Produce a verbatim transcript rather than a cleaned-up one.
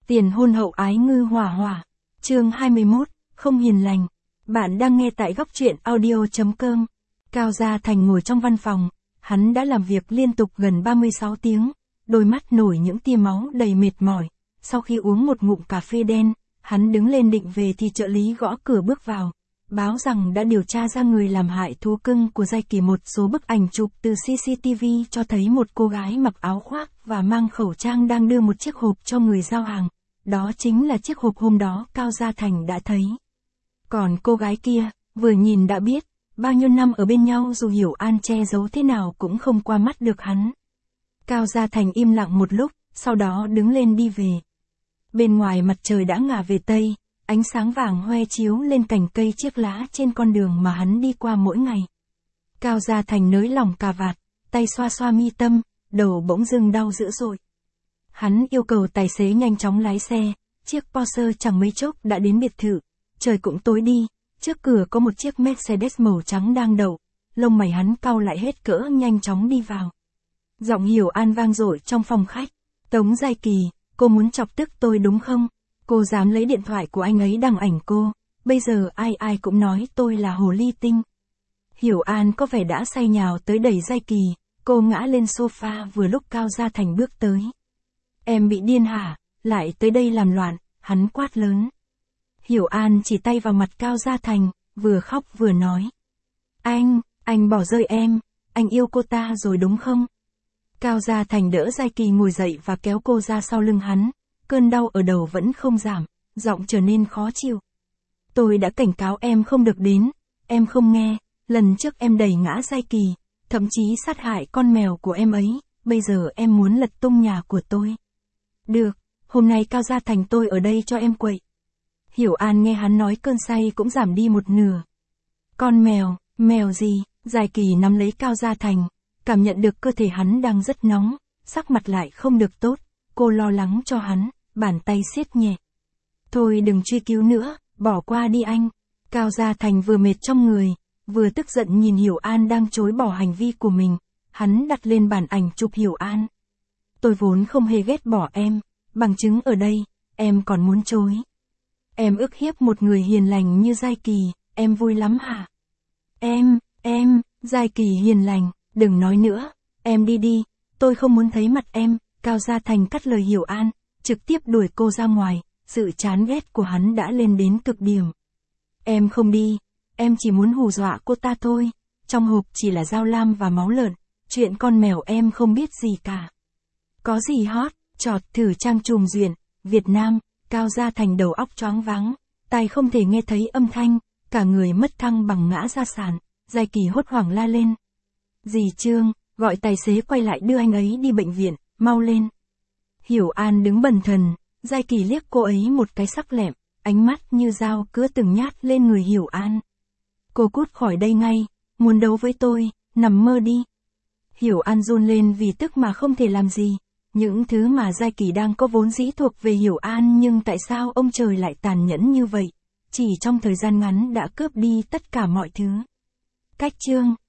Tiền hôn hậu ái ngư hỏa hỏa. Chương hai mươi mốt, không hiền lành. Bạn đang nghe tại góc truyện audio chấm com. Cao Gia Thành ngồi trong văn phòng, hắn đã làm việc liên tục gần ba mươi sáu tiếng, đôi mắt nổi những tia máu đầy mệt mỏi. Sau khi uống một ngụm cà phê đen, hắn đứng lên định về thì trợ lý gõ cửa bước vào, báo rằng đã điều tra ra người làm hại thú cưng của Giai Kỳ. Một số bức ảnh chụp từ xê xê tê vê cho thấy một cô gái mặc áo khoác và mang khẩu trang đang đưa một chiếc hộp cho người giao hàng. Đó chính là chiếc hộp hôm đó Cao Gia Thành đã thấy. Còn cô gái kia, vừa nhìn đã biết, bao nhiêu năm ở bên nhau dù Hiểu An che giấu thế nào cũng không qua mắt được hắn. Cao Gia Thành im lặng một lúc, sau đó đứng lên đi về. Bên ngoài mặt trời đã ngả về Tây, ánh sáng vàng hoe chiếu lên cành cây chiếc lá trên con đường mà hắn đi qua mỗi ngày. Cao Gia Thành nới lỏng cà vạt, tay xoa xoa mi tâm, đầu bỗng dưng đau dữ dội. Hắn yêu cầu tài xế nhanh chóng lái xe, chiếc Porsche chẳng mấy chốc đã đến biệt thự. Trời cũng tối đi, trước cửa có một chiếc Mercedes màu trắng đang đậu, lông mày hắn cau lại hết cỡ nhanh chóng đi vào. Giọng Hiểu An vang dội trong phòng khách. Tống Giai Kỳ, cô muốn chọc tức tôi đúng không? Cô dám lấy điện thoại của anh ấy đăng ảnh cô, bây giờ ai ai cũng nói tôi là hồ ly tinh. Hiểu An có vẻ đã say nhào tới đẩy Giai Kỳ, cô ngã lên sofa vừa lúc Cao Gia Thành bước tới. Em bị điên hả, lại tới đây làm loạn, hắn quát lớn. Hiểu An chỉ tay vào mặt Cao Gia Thành, vừa khóc vừa nói. Anh, anh bỏ rơi em, anh yêu cô ta rồi đúng không? Cao Gia Thành đỡ Giai Kỳ ngồi dậy và kéo cô ra sau lưng hắn, cơn đau ở đầu vẫn không giảm, giọng trở nên khó chịu. Tôi đã cảnh cáo em không được đến, em không nghe, lần trước em đẩy ngã Giai Kỳ, thậm chí sát hại con mèo của em ấy, bây giờ em muốn lật tung nhà của tôi. Được, hôm nay Cao Gia Thành tôi ở đây cho em quậy. Hiểu An nghe hắn nói cơn say cũng giảm đi một nửa. Con mèo, mèo gì? Giai Kỳ nắm lấy Cao Gia Thành, cảm nhận được cơ thể hắn đang rất nóng, sắc mặt lại không được tốt, cô lo lắng cho hắn, bàn tay siết nhẹ. Thôi đừng truy cứu nữa, bỏ qua đi anh. Cao Gia Thành vừa mệt trong người, vừa tức giận nhìn Hiểu An đang chối bỏ hành vi của mình, hắn đặt lên bản ảnh chụp Hiểu An. Tôi vốn không hề ghét bỏ em, bằng chứng ở đây, em còn muốn chối. Em ức hiếp một người hiền lành như Giai Kỳ, em vui lắm hả? Em, em, Giai Kỳ hiền lành, đừng nói nữa, em đi đi, tôi không muốn thấy mặt em. Cao Gia Thành cắt lời Hiểu An, trực tiếp đuổi cô ra ngoài, sự chán ghét của hắn đã lên đến cực điểm. Em không đi, em chỉ muốn hù dọa cô ta thôi, trong hộp chỉ là dao lam và máu lợn, chuyện con mèo em không biết gì cả. Có gì hot, chọt thử trang trùm duyện, Việt Nam. Cao Gia Thành đầu óc choáng váng, tai không thể nghe thấy âm thanh, cả người mất thăng bằng ngã ra sàn. Giai Kỳ hốt hoảng la lên. Dì Trương, gọi tài xế quay lại đưa anh ấy đi bệnh viện, mau lên. Hiểu An đứng bần thần, Giai Kỳ liếc cô ấy một cái sắc lẹm, ánh mắt như dao cứa từng nhát lên người Hiểu An. Cô cút khỏi đây ngay, muốn đấu với tôi, nằm mơ đi. Hiểu An run lên vì tức mà không thể làm gì. Những thứ mà Giai Kỳ đang có vốn dĩ thuộc về Hiểu An, nhưng tại sao ông trời lại tàn nhẫn như vậy? Chỉ trong thời gian ngắn đã cướp đi tất cả mọi thứ. Cách chương